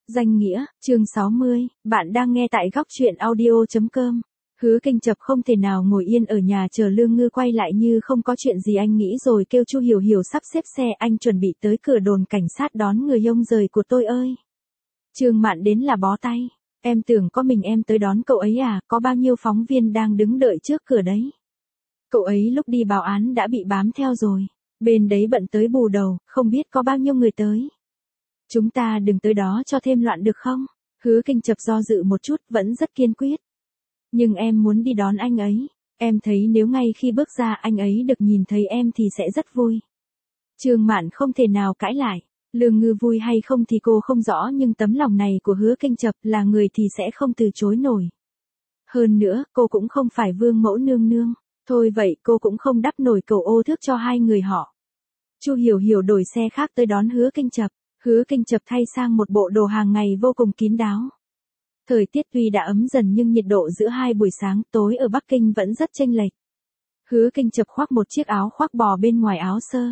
Danh nghĩa, chương 60, bạn đang nghe tại góc truyện audio.com. Hứa Kinh Chập không thể nào ngồi yên ở nhà chờ Lương Ngư quay lại như không có chuyện gì, anh nghĩ rồi kêu Chu Hiểu Hiểu sắp xếp xe, anh chuẩn bị tới cửa đồn cảnh sát đón người ông rời của tôi ơi. Trương Mạn đến là bó tay, em tưởng có mình em tới đón cậu ấy à, có bao nhiêu phóng viên đang đứng đợi trước cửa đấy. Cậu ấy lúc đi báo án đã bị bám theo rồi, bên đấy bận tới bù đầu, không biết có bao nhiêu người tới. Chúng ta đừng tới đó cho thêm loạn được không? Hứa Kinh Chập do dự một chút, vẫn rất kiên quyết. Nhưng em muốn đi đón anh ấy. Em thấy nếu ngay khi bước ra anh ấy được nhìn thấy em thì sẽ rất vui. Trương Mạn không thể nào cãi lại. Lương Ngư vui hay không thì cô không rõ, nhưng tấm lòng này của Hứa Kinh Chập là người thì sẽ không từ chối nổi. Hơn nữa, cô cũng không phải vương mẫu nương nương. Thôi vậy cô cũng không đắp nổi cầu ô thước cho hai người họ. Chu Hiểu Hiểu đổi xe khác tới đón Hứa Kinh Chập. Hứa Kinh Chập thay sang một bộ đồ hàng ngày vô cùng kín đáo. Thời tiết tuy đã ấm dần nhưng nhiệt độ giữa hai buổi sáng tối ở Bắc Kinh vẫn rất chênh lệch. Hứa Kinh Chập khoác một chiếc áo khoác bò bên ngoài áo sơ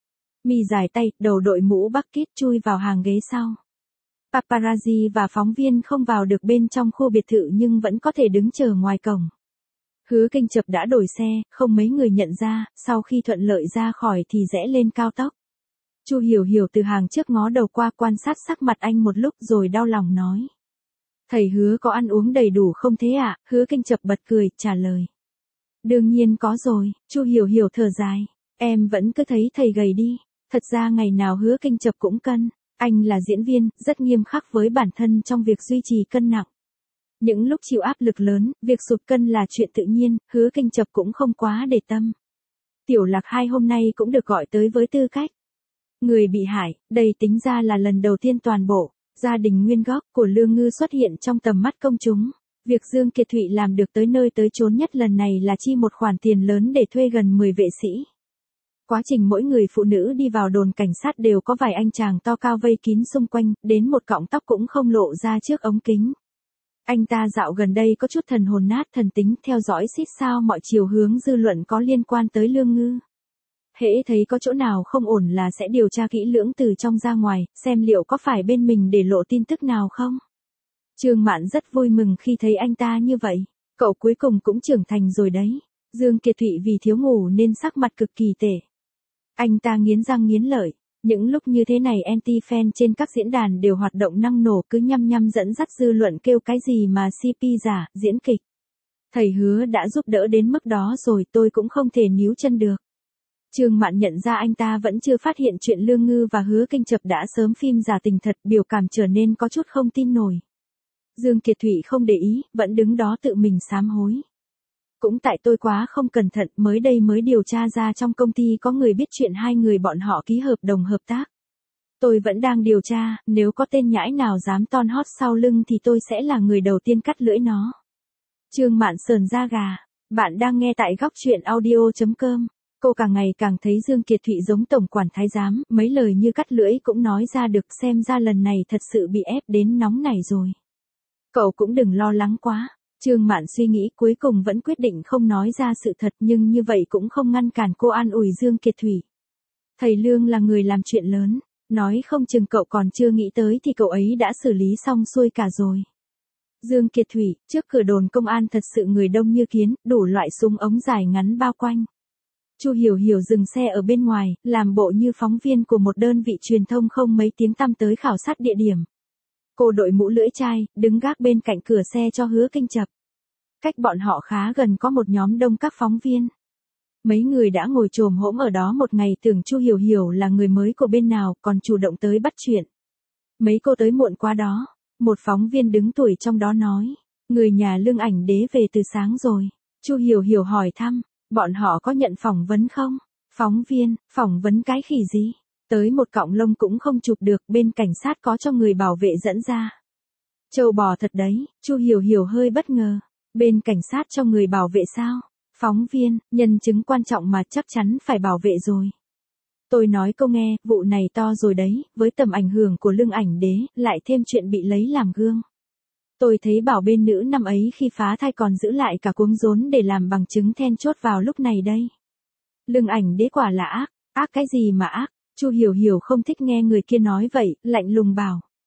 mi dài tay, đầu đội mũ bucket, chui vào hàng ghế sau. Paparazzi và phóng viên không vào được bên trong khu biệt thự nhưng vẫn có thể đứng chờ ngoài cổng. Hứa Kinh Chập đã đổi xe, không mấy người nhận ra, sau khi thuận lợi ra khỏi thì rẽ lên cao tốc. Chu Hiểu Hiểu từ hàng trước ngó đầu qua, quan sát sắc mặt anh một lúc rồi đau lòng nói. Thầy Hứa có ăn uống đầy đủ không thế ạ? Hứa Kinh Chập bật cười, trả lời. Đương nhiên có rồi. Chu Hiểu Hiểu thở dài. Em vẫn cứ thấy thầy gầy đi. Thật ra ngày nào Hứa Kinh Chập cũng cân. Anh là diễn viên, rất nghiêm khắc với bản thân trong việc duy trì cân nặng. Những lúc chịu áp lực lớn, việc sụt cân là chuyện tự nhiên, Hứa Kinh Chập cũng không quá để tâm. Tiểu Lạc Hai hôm nay cũng được gọi tới với tư cách người bị hại, đây tính ra là lần đầu tiên toàn bộ gia đình nguyên gốc của Lương Ngư xuất hiện trong tầm mắt công chúng. Việc Dương Kiệt Thụy làm được tới nơi tới chốn nhất lần này là chi một khoản tiền lớn để thuê gần 10 vệ sĩ. Quá trình mỗi người phụ nữ đi vào đồn cảnh sát đều có vài anh chàng to cao vây kín xung quanh, đến một cọng tóc cũng không lộ ra trước ống kính. Anh ta dạo gần đây có chút thần hồn nát thần tính, theo dõi xít sao mọi chiều hướng dư luận có liên quan tới Lương Ngư. Hễ thấy có chỗ nào không ổn là sẽ điều tra kỹ lưỡng từ trong ra ngoài, xem liệu có phải bên mình để lộ tin tức nào không. Trương Mạn rất vui mừng khi thấy anh ta như vậy. Cậu cuối cùng cũng trưởng thành rồi đấy. Dương Kiệt Thụy vì thiếu ngủ nên sắc mặt cực kỳ tệ. Anh ta nghiến răng nghiến lợi. Những lúc như thế này anti-fan trên các diễn đàn đều hoạt động năng nổ, cứ nhăm nhăm dẫn dắt dư luận kêu cái gì mà CP giả, diễn kịch. Thầy Hứa đã giúp đỡ đến mức đó rồi, tôi cũng không thể níu chân được. Trương Mạn nhận ra anh ta vẫn chưa phát hiện chuyện Lương Ngư và Hứa Kinh Chập đã sớm phim giả tình thật, biểu cảm trở nên có chút không tin nổi. Dương Kiệt Thụy không để ý, vẫn đứng đó tự mình sám hối. Cũng tại tôi quá không cẩn thận, mới đây mới điều tra ra trong công ty có người biết chuyện hai người bọn họ ký hợp đồng hợp tác. Tôi vẫn đang điều tra, nếu có tên nhãi nào dám ton hót sau lưng thì tôi sẽ là người đầu tiên cắt lưỡi nó. Trương Mạn sờn da gà. Bạn đang nghe tại góc truyện audio.com. Cô càng ngày càng thấy Dương Kiệt Thụy giống tổng quản thái giám, mấy lời như cắt lưỡi cũng nói ra được, xem ra lần này thật sự bị ép đến nóng này rồi. Cậu cũng đừng lo lắng quá. Trương Mạn suy nghĩ cuối cùng vẫn quyết định không nói ra sự thật, nhưng như vậy cũng không ngăn cản cô an ủi Dương Kiệt Thụy. Thầy Lương là người làm chuyện lớn, nói không chừng cậu còn chưa nghĩ tới thì cậu ấy đã xử lý xong xuôi cả rồi. Dương Kiệt Thụy, trước cửa đồn công an thật sự người đông như kiến, đủ loại súng ống dài ngắn bao quanh. Chu Hiểu Hiểu dừng xe ở bên ngoài, làm bộ như phóng viên của một đơn vị truyền thông không mấy tiếng tăm tới khảo sát địa điểm. Cô đội mũ lưỡi chai, đứng gác bên cạnh cửa xe cho Hứa Kinh Chập. Cách bọn họ khá gần có một nhóm đông các phóng viên. Mấy người đã ngồi chồm hổm ở đó một ngày, tưởng Chu Hiểu Hiểu là người mới của bên nào, còn chủ động tới bắt chuyện. Mấy cô tới muộn quá đó. Một phóng viên đứng tuổi trong đó nói. Người nhà Lương Ảnh Đế về từ sáng rồi. Chu Hiểu Hiểu hỏi thăm. Bọn họ có nhận phỏng vấn không? Phóng viên, phỏng vấn cái khỉ gì? Tới một cọng lông cũng không chụp được, bên cảnh sát có cho người bảo vệ dẫn ra. Trâu bò thật đấy, Chu Hiểu Hiểu hơi bất ngờ. Bên cảnh sát cho người bảo vệ sao? Phóng viên, nhân chứng quan trọng mà chắc chắn phải bảo vệ rồi. Tôi nói câu nghe, vụ này to rồi đấy, với tầm ảnh hưởng của Lương Ảnh Đế, lại thêm chuyện bị lấy làm gương. Tôi thấy bảo bên nữ năm ấy khi phá thai còn giữ lại cả cuống rốn để làm bằng chứng then chốt vào lúc này đây. Lương Ảnh Đế quả là ác, ác cái gì mà ác? Chu Hiểu Hiểu không thích nghe người kia nói vậy, lạnh lùng bảo.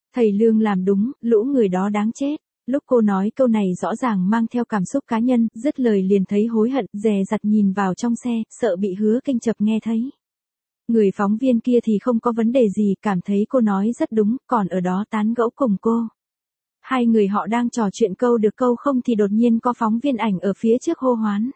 Thầy Lương làm đúng, lũ người đó đáng chết. Lúc cô nói câu này rõ ràng mang theo cảm xúc cá nhân, dứt lời liền thấy hối hận, dè dặt nhìn vào trong xe, sợ bị Hứa Kinh Chập nghe thấy. Người phóng viên kia thì không có vấn đề gì, cảm thấy cô nói rất đúng, còn ở đó tán gẫu cùng cô. Hai người họ đang trò chuyện câu được câu không thì đột nhiên có phóng viên ảnh ở phía trước hô hoán.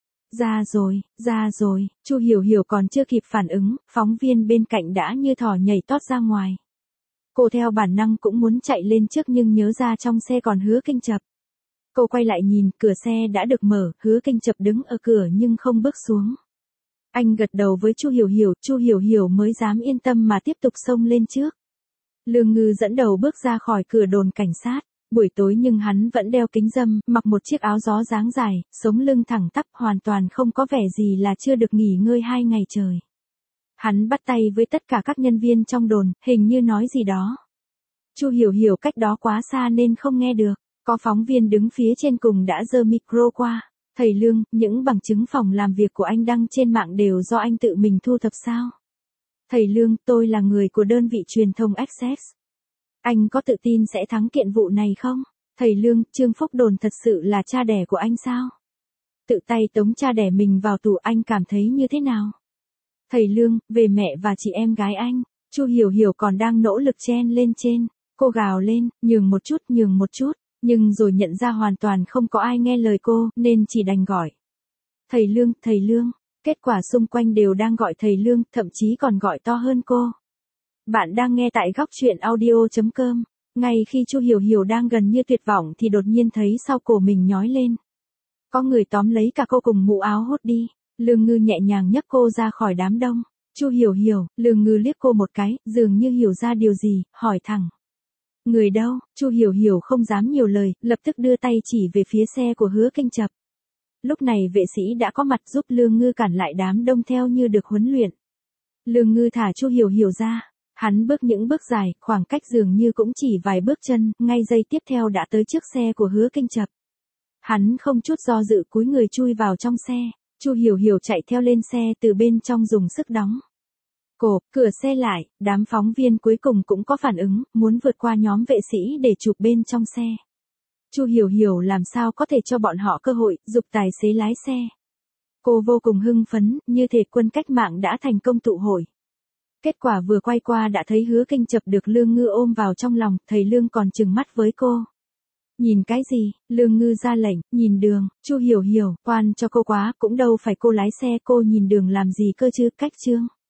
Ra rồi, Chu Hiểu Hiểu còn chưa kịp phản ứng, phóng viên bên cạnh đã như thỏ nhảy tót ra ngoài. Cô theo bản năng cũng muốn chạy lên trước nhưng nhớ ra trong xe còn Hứa Kinh Chập. Cô quay lại nhìn, cửa xe đã được mở, Hứa Kinh Chập đứng ở cửa nhưng không bước xuống. Anh gật đầu với Chu Hiểu Hiểu mới dám yên tâm mà tiếp tục xông lên trước. Lương Ngư dẫn đầu bước ra khỏi cửa đồn cảnh sát. Buổi tối nhưng hắn vẫn đeo kính râm, mặc một chiếc áo gió dáng dài, sống lưng thẳng tắp, hoàn toàn không có vẻ gì là chưa được nghỉ ngơi 2 ngày trời. Hắn bắt tay với tất cả các nhân viên trong đồn, hình như nói gì đó. Chu Hiểu Hiểu cách đó quá xa nên không nghe được. Có phóng viên đứng phía trên cùng đã giơ micro qua. Thầy Lương, những bằng chứng phòng làm việc của anh đăng trên mạng đều do anh tự mình thu thập sao? Thầy Lương, tôi là người của đơn vị truyền thông Access. Anh có tự tin sẽ thắng kiện vụ này không? Thầy Lương, Trương Phúc Đồn thật sự là cha đẻ của anh sao? Tự tay tống cha đẻ mình vào tù, anh cảm thấy như thế nào? Thầy Lương, về mẹ và chị em gái anh. Chu Hiểu Hiểu còn đang nỗ lực chen lên trên. Cô gào lên, nhường một chút. Nhưng rồi nhận ra hoàn toàn không có ai nghe lời cô, nên chỉ đành gọi. Thầy Lương. Kết quả xung quanh đều đang gọi thầy Lương, thậm chí còn gọi to hơn cô. Bạn đang nghe tại góc truyện audio.com. Ngay khi Chu Hiểu Hiểu đang gần như tuyệt vọng thì đột nhiên thấy sau cổ mình nhói lên. Có người tóm lấy cả cô cùng mũ áo hốt đi. Lương Ngư nhẹ nhàng nhấc cô ra khỏi đám đông. Chu Hiểu, Lương Ngư liếc cô một cái, dường như hiểu ra điều gì, hỏi thẳng. Người đâu? Chu Hiểu không dám nhiều lời, lập tức đưa tay chỉ về phía xe của Hứa Kinh Chập. Lúc này vệ sĩ đã có mặt giúp Lương Ngư cản lại đám đông theo như được huấn luyện. Lương Ngư thả Chu Hiểu ra. Hắn bước những bước dài, khoảng cách dường như cũng chỉ vài bước chân, ngay giây tiếp theo đã tới trước xe của Hứa Kinh Chập. Hắn không chút do dự cúi người chui vào trong xe. Chu Hiểu chạy theo lên xe từ bên trong dùng sức đóng. Cửa xe lại, đám phóng viên cuối cùng cũng có phản ứng, muốn vượt qua nhóm vệ sĩ để chụp bên trong xe. Chu Hiểu làm sao có thể cho bọn họ cơ hội, giục tài xế lái xe. Cô vô cùng hưng phấn, như thể quân cách mạng đã thành công tụ hội. Kết quả vừa quay qua đã thấy Hứa Kinh Chập được Lương Ngư ôm vào trong lòng, thầy Lương còn trừng mắt với cô. Nhìn cái gì? Lương Ngư ra lệnh, nhìn đường. Chu Hiểu, khoan cho cô quá, cũng đâu phải cô lái xe, cô nhìn đường làm gì cơ chứ, cách chương.